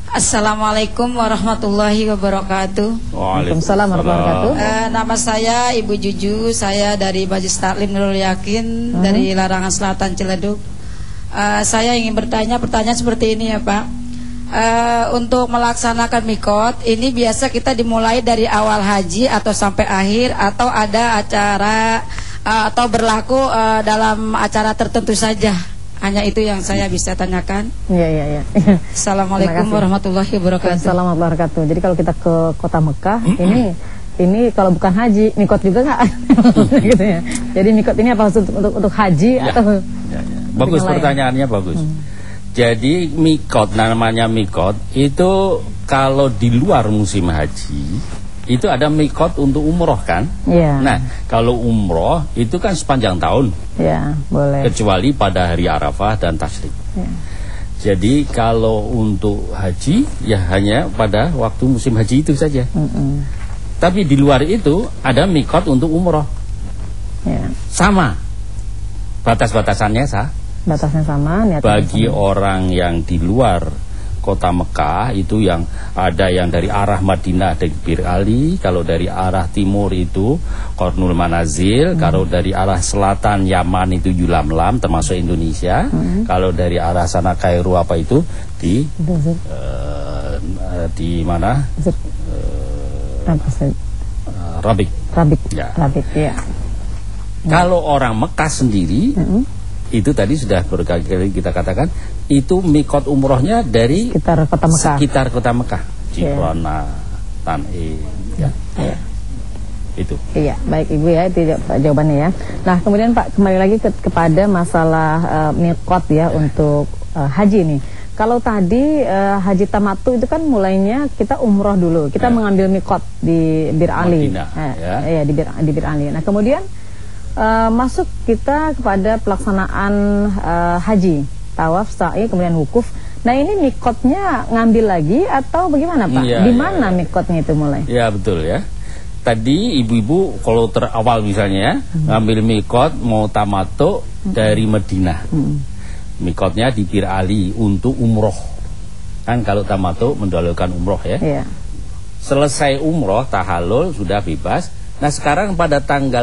Speaker 4: Assalamualaikum warahmatullahi wabarakatuh.
Speaker 1: Waalaikumsalam warahmatullahi wabarakatuh.
Speaker 4: Nama saya Ibu Juju, saya dari Majelis Taklim Nurul Yakin dari Larangan Selatan Ciledug. Saya ingin bertanya pertanyaan seperti ini ya Pak. Untuk melaksanakan mikot ini biasa kita dimulai dari awal haji atau sampai akhir, atau ada acara atau berlaku dalam acara tertentu saja? Hanya itu yang saya bisa tanyakan.
Speaker 1: Iya.
Speaker 4: Assalamualaikum warahmatullahi wabarakatuh.
Speaker 1: Assalamualaikum warahmatullahi wabarakatuh. Jadi kalau kita ke kota Mekah, ini kalau bukan haji, mikot juga nggak? Gitu ya. Jadi mikot ini apa untuk haji atau?
Speaker 3: Bagus pertanyaannya, bagus. Jadi mikot, namanya mikot itu kalau di luar musim haji itu ada mikot untuk umroh kan?
Speaker 1: Iya.
Speaker 3: Nah, kalau umroh itu kan sepanjang tahun.
Speaker 1: Ya, boleh.
Speaker 3: Kecuali pada hari Arafah dan Tasyrik.
Speaker 1: Ya.
Speaker 3: Jadi kalau untuk haji ya hanya pada waktu musim haji itu saja. Tapi di luar itu ada mikot untuk umroh.
Speaker 1: Ya.
Speaker 3: Sama. Batas-batasannya
Speaker 1: Batasnya sama.
Speaker 3: Bagi orang yang di luar kota Mekah itu yang ada yang dari arah Madinah dari Bir Ali, kalau dari arah timur itu Qarnul Manazil, kalau dari arah selatan Yaman itu Yulamlam termasuk Indonesia, kalau dari arah sana Kairo apa itu di mana? Rabik. Ya.
Speaker 1: Rabik, ya.
Speaker 3: Kalau orang Mekah sendiri itu tadi sudah berkali-kali kita katakan itu mikot umrohnya dari sekitar kota Mekah, Ji'rana, Tan'im, ya. Itu. Iya,
Speaker 1: baik Ibu ya, itu jawabannya ya. Nah, kemudian Pak kembali lagi kepada masalah mikot ya untuk haji nih. Kalau tadi haji tamattu itu kan mulainya kita umroh dulu, kita mengambil mikot di Bir Ali, di Bir Ali. Nah, kemudian masuk kita kepada pelaksanaan haji, tawaf, sa'i, kemudian wukuf. Nah, ini mikotnya ngambil lagi atau bagaimana Pak? Di mana mikotnya itu mulai?
Speaker 3: Ya betul ya. Tadi ibu-ibu kalau terawal misalnya ngambil mikot mau tamattu dari Madinah. Mikotnya di Bir Ali untuk umroh. Kan kalau tamattu mendahulukan umroh ya. Selesai umroh tahallul sudah bebas. Nah sekarang pada tanggal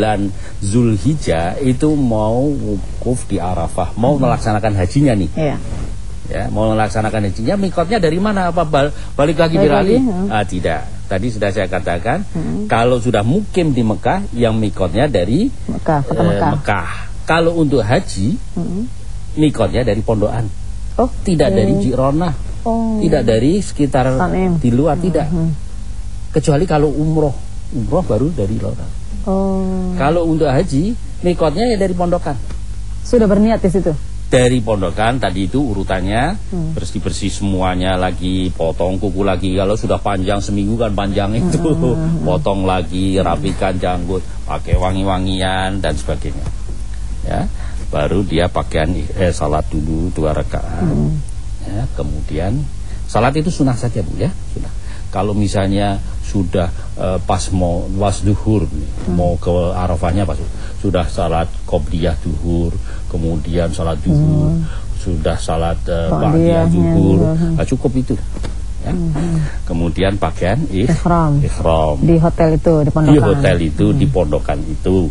Speaker 3: 9 Zulhijjah itu mau wukuf di Arafah, mau melaksanakan hajinya nih. Ya, mau melaksanakan hajinya, mikotnya dari mana? Apa balik lagi Bir Ali? Tidak. Tadi sudah saya katakan, kalau sudah mukim di Mekah, yang mikotnya dari Mekah. Kalau untuk haji, mikotnya dari pondokan. Tidak dari Ji'rana, tidak dari sekitar di luar, tidak. Kecuali kalau umroh baru dari luar. Kalau untuk haji, mikotnya ya dari pondokan.
Speaker 1: Sudah berniat di situ?
Speaker 3: Dari pondokan tadi itu urutannya, bersih-bersih semuanya lagi, potong kuku lagi. Kalau sudah panjang seminggu kan panjang itu, potong lagi, rapikan janggut, pakai wangi-wangian dan sebagainya. Ya, baru dia pakaian salat dulu 2 rakaat. Ya, kemudian salat itu sunah saja Bu ya, sunah. Kalau misalnya sudah pas mau duhur mau ke Arafahnya pas sudah salat qobliyah duhur, kemudian salat duhur, sudah salat ba'diyah duhur, cukup itu ya. Kemudian pakaian ihram
Speaker 1: di hotel itu, di pondokan.
Speaker 3: Di hotel itu, di pondokan itu.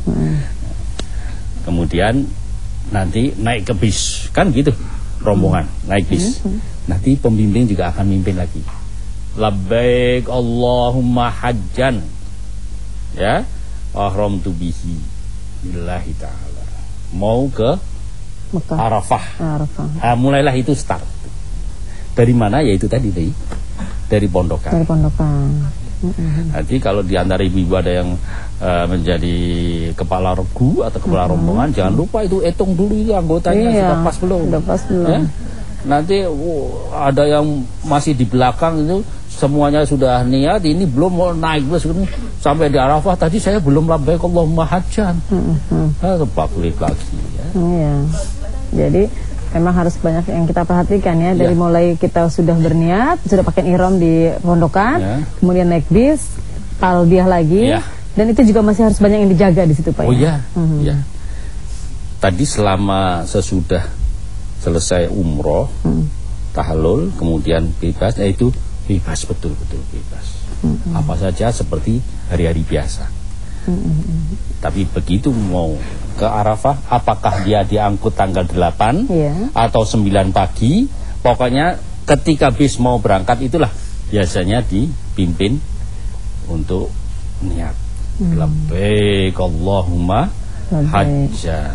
Speaker 3: Kemudian nanti naik ke bis, kan gitu rombongan naik bis. Nanti pembimbing juga akan mimpin lagi. Labbaik Allahumma hajjan, ya, ahramtu bihi billahi ta'ala, mau ke Mekah. Arafah. Mulailah itu start. Dari mana? Yaitu tadi dari pondokan. Nanti kalau di antara ibu-ibu ada yang menjadi kepala regu atau kepala rombongan, jangan lupa itu hitung dulu itu anggotanya sudah pas belum. Ya? Nanti ada yang masih di belakang itu semuanya sudah niat, ini belum mau naik bus sampai di Arafah, tadi saya belum labbaik Allahumma hajjan. Balik lagi ya.
Speaker 1: Jadi memang harus banyak yang kita perhatikan ya, dari mulai kita sudah berniat, sudah pakai ihram di pondokan, kemudian naik bis, talbiyah lagi, dan itu juga masih harus banyak yang dijaga di situ Pak.
Speaker 3: Tadi selama sesudah selesai umroh, tahallul, kemudian bebas, yaitu bebas, betul-betul bebas. Apa saja seperti hari-hari biasa. Tapi begitu mau ke Arafah, apakah dia diangkut tanggal 8 atau 9 pagi, pokoknya ketika bis mau berangkat itulah biasanya dipimpin untuk niat labbaik Allahumma hajjah.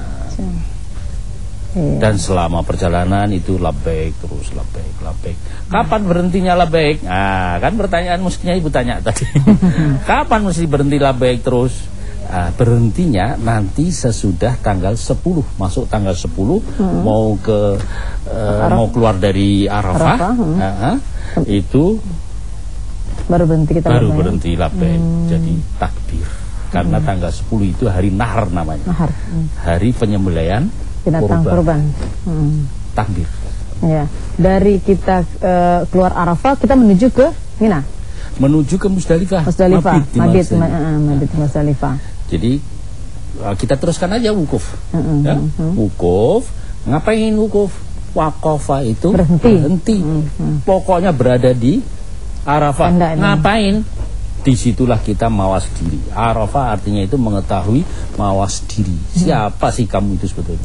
Speaker 3: Dan selama perjalanan itu labbaik terus, labbaik. Kapan berhentinya labbaik? Nah, kan pertanyaan mestinya ibu tanya tadi. Kapan mesti berhenti labbaik terus? Berhentinya nanti sesudah tanggal 10, masuk tanggal 10 mau ke mau keluar dari Arafah. Itu
Speaker 1: baru berhenti kita
Speaker 3: berhenti labbaik. Jadi takbir. Karena tanggal 10 itu hari nahar namanya. Hari penyembelihan
Speaker 1: binatang kurban.
Speaker 3: Takbir.
Speaker 1: Ya. Dari kita keluar Arafah kita menuju ke Mina.
Speaker 3: Menuju ke Musdalifah.
Speaker 1: Mabit Musdalifah.
Speaker 3: Jadi kita teruskan aja wukuf. Wukuf, ngapain wukuf? Waqafa itu berhenti. Pokoknya berada di Arafah. Ngapain? Disitulah kita mawas diri. Arafah artinya itu mengetahui, mawas diri. Siapa sih kamu itu sebetulnya?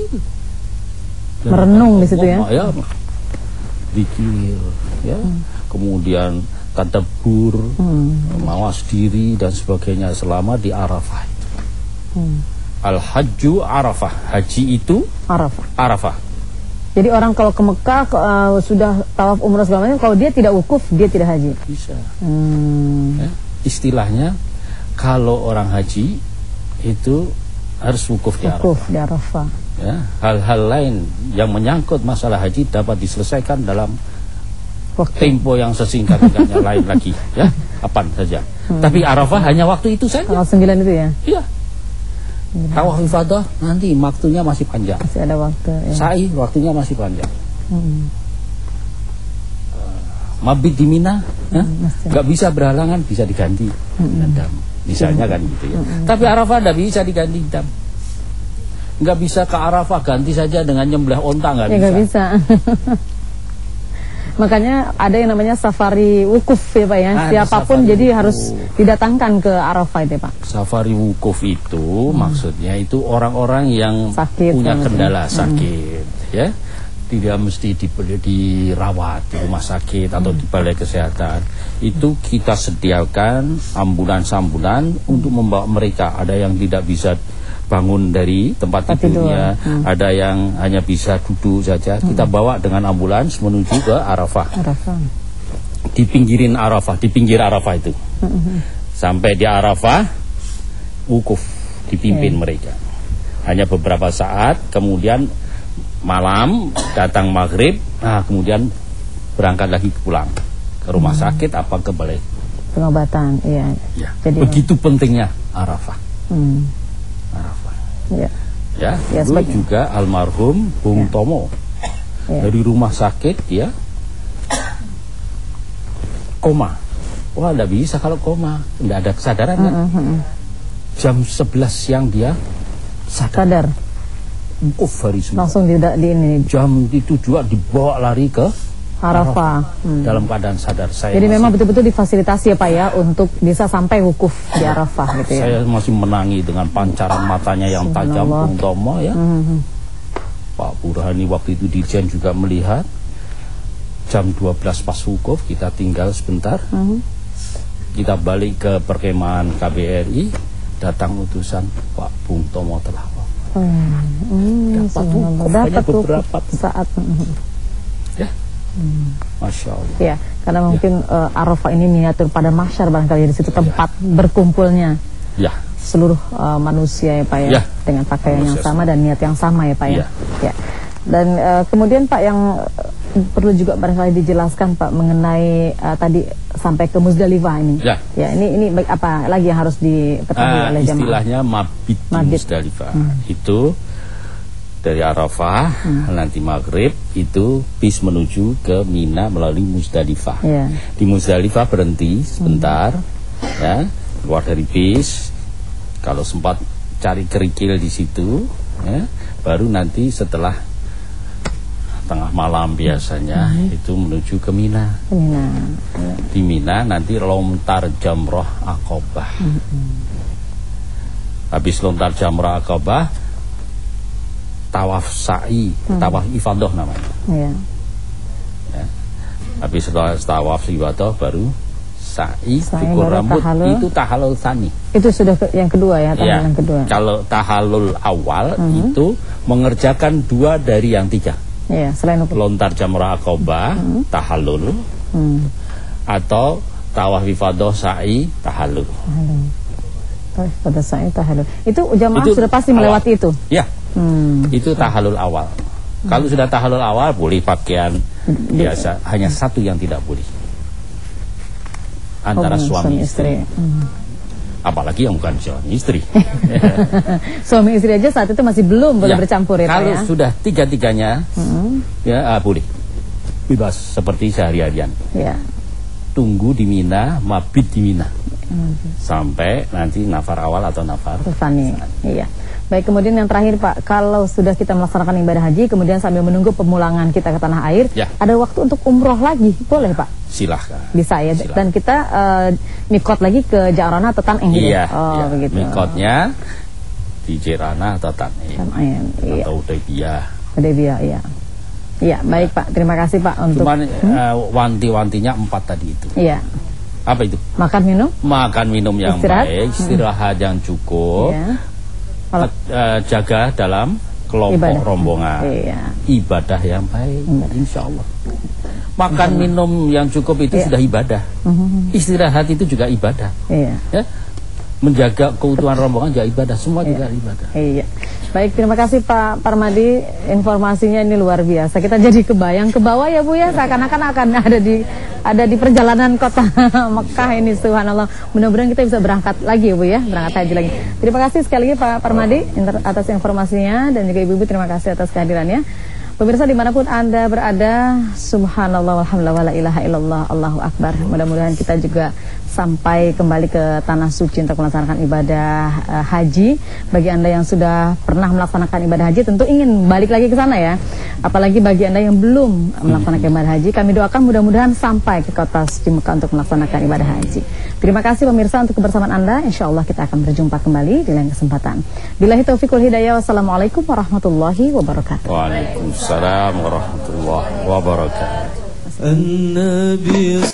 Speaker 1: Merenung di situ ya.
Speaker 3: Zikir, ya. Kemudian tadabbur, mawas diri dan sebagainya selama di Arafah itu. Al-Hajju Arafah. Haji itu Arafah.
Speaker 1: Jadi orang kalau ke Mekah sudah tawaf umrah segala macam, kalau dia tidak wukuf, dia tidak haji.
Speaker 3: Bisa. Ya, istilahnya kalau orang haji itu harus wukuf di
Speaker 1: Arafah.
Speaker 3: Ya, hal-hal lain yang menyangkut masalah haji dapat diselesaikan dalam tempo yang sesingkat-singkatnya lain lagi, ya, kapan saja. Tapi Arafah hanya waktu itu saja.
Speaker 1: Tanggal 9 itu ya.
Speaker 3: Iya. Tawaf ifadah nanti waktunya masih panjang.
Speaker 1: Masih ada waktu ya.
Speaker 3: Sa'i waktunya masih panjang. Mabit di Mina nggak bisa berhalangan, bisa diganti dam. Misalnya kan gitu ya. Tapi Arafah nggak bisa diganti dam. Nggak bisa ke Arafah ganti saja dengan nyembelih onta, nggak
Speaker 1: bisa. Makanya ada yang namanya safari wukuf ya Pak ya. Siapapun jadi harus didatangkan ke Arafah itu Pak.
Speaker 3: Safari wukuf itu maksudnya itu orang-orang yang punya kendala sakit, ya. Tidak mesti dirawat di rumah sakit atau di balai kesehatan. Itu kita sediakan ambulans-ambulans untuk membawa mereka. Ada yang tidak bisa bangun dari tempat tidurnya, ada yang hanya bisa duduk saja. Kita bawa dengan ambulans menuju ke Arafah. Di pinggirin Arafah, di pinggir Arafah itu. Sampai di Arafah wukuf dipimpin mereka. Hanya beberapa saat, kemudian malam datang maghrib, kemudian berangkat lagi pulang ke rumah sakit apa ke balai
Speaker 1: pengobatan. Iya.
Speaker 3: Ya. Jadi begitu pentingnya Arafah. Arafah. Ya, dulu juga almarhum Bung Tomo dari rumah sakit dia koma. Wah, tidak bisa kalau koma, tidak ada kesadaran kan? Jam 11 siang dia sadar. Wukuf hari semua.
Speaker 1: Langsung di ini.
Speaker 3: Jam itu juga dibawa lari ke
Speaker 1: Arafah.
Speaker 3: Dalam keadaan sadar.
Speaker 1: Jadi memang betul-betul difasilitasi ya Pak ya untuk bisa sampai wukuf di Arafah gitu ya.
Speaker 3: Saya masih menangi dengan pancaran matanya yang tajam Bung Tomo ya. Pak Burhani waktu itu dirjen juga melihat. Jam 12 pas wukuf kita tinggal sebentar. Kita balik ke perkemahan KBRI, datang utusan Pak Bung Tomo telah wafat. Dapat wukuf hanya beberapa
Speaker 1: saat.
Speaker 3: Ya. Masya Allah.
Speaker 1: Ya, karena mungkin Arafah ini miniatur pada mahsyar barangkali di situ tempat berkumpulnya seluruh manusia ya Pak ya, dengan pakaian yang sama dan niat yang sama ya Pak ya. Ya. Dan kemudian Pak yang perlu juga barangkali dijelaskan Pak mengenai tadi sampai ke Musdalifah ini. Ya, ini apa lagi yang harus diketahui oleh jamaah?
Speaker 3: Istilahnya mabit Musdalifah. Itu dari Arafah nanti maghrib itu bis menuju ke Mina melalui Musdalifah. Di Musdalifah berhenti sebentar, ya, keluar dari bis. Kalau sempat cari kerikil di situ, ya, baru nanti setelah tengah malam biasanya itu menuju ke Mina.
Speaker 1: Ya.
Speaker 3: Di Mina nanti lontar jamroh Aqabah. Habis lontar jamroh Aqabah, tawaf sa'i, tawaf ifadah namanya.
Speaker 1: Ya.
Speaker 3: Ya. Habis tawaf ifadah baru sa'i, cukur
Speaker 1: baru
Speaker 3: rambut,
Speaker 1: tahalul.
Speaker 3: itu tahalul tsani.
Speaker 1: Itu sudah yang kedua ya, tahallul yang kedua.
Speaker 3: Kalau tahalul awal itu mengerjakan 2 dari yang 3.
Speaker 1: Iya, selain itu.
Speaker 3: Lontar jamrah Aqabah, tahalul, atau tawaf ifadah sa'i, tahalul.
Speaker 1: Tawaf pada sa'i tahalul. Itu jamaah
Speaker 3: Itu
Speaker 1: sudah pasti melewati itu.
Speaker 3: Ya, itu tahalul awal. Kalau sudah tahalul awal boleh pakaian biasa, hanya satu yang tidak boleh. Antara suami istri. Apalagi yang bukan suami istri.
Speaker 1: Suami istri aja saat itu masih belum boleh bercampur ya,
Speaker 3: kalau
Speaker 1: ya.
Speaker 3: sudah tiga-tiganya ya boleh. Bebas seperti sehari-harian.
Speaker 1: Ya.
Speaker 3: Tunggu di Mina, mabit di Mina. Sampai nanti nafar awal atau nafar
Speaker 1: tsani. Iya. Baik, kemudian yang terakhir Pak, kalau sudah kita melaksanakan ibadah haji, kemudian sambil menunggu pemulangan kita ke tanah air, ada waktu untuk umroh lagi, boleh Pak?
Speaker 3: Silahkan.
Speaker 1: Bisa ya.
Speaker 3: Silahkan.
Speaker 1: Dan kita mikot lagi ke Ja'rana atau Tan'im gitu?
Speaker 3: Iya,
Speaker 1: begitu.
Speaker 3: mikotnya di Jirana atau Tan'im.
Speaker 1: Iya.
Speaker 3: Atau Hudaybiyah.
Speaker 1: Hudaybiyah, iya. Iya, baik Pak. Terima kasih Pak untuk.
Speaker 3: Cuman wanti-wantinya 4 tadi itu.
Speaker 1: Iya.
Speaker 3: Apa itu?
Speaker 1: Makan minum?
Speaker 3: Makan minum yang
Speaker 1: Istirahat.
Speaker 3: baik, istirahat yang cukup.
Speaker 1: Iya.
Speaker 3: Jaga dalam kelompok
Speaker 1: Ibadah.
Speaker 3: rombongan.
Speaker 1: Iya.
Speaker 3: Ibadah yang baik, insya Allah. Makan minum yang cukup itu sudah ibadah. Istirahat itu juga ibadah.
Speaker 1: Iya.
Speaker 3: Ya? Menjaga keutuhan rombongan juga ibadah. Semua juga ibadah.
Speaker 1: Iya. Baik, terima kasih Pak Parmadi. Informasinya ini luar biasa. Kita jadi kebayang ke bawah ya Bu ya, seakan-akan akan ada di perjalanan kota Mekah ini, subhanallah. Mudah-mudahan kita bisa berangkat lagi ya Bu ya, berangkat haji lagi. Terima kasih sekali lagi Pak Parmadi atas informasinya, dan juga Ibu-ibu terima kasih atas kehadirannya. Pemirsa dimanapun Anda berada, subhanallah walhamdulillah wala ilaha illallah, Allahu akbar. Mudah-mudahan kita juga sampai kembali ke tanah suci untuk melaksanakan ibadah haji. Bagi Anda yang sudah pernah melaksanakan ibadah haji tentu ingin balik lagi ke sana ya. Apalagi bagi Anda yang belum melaksanakan ibadah haji, kami doakan mudah-mudahan sampai ke kota suci Mekah untuk melaksanakan ibadah haji. Terima kasih pemirsa untuk kebersamaan Anda. Insyaallah kita akan berjumpa kembali di lain kesempatan. Billahi taufiq wal hidayah. Wassalamualaikum warahmatullahi wabarakatuh.
Speaker 3: Waalaikumsalam warahmatullahi wabarakatuh.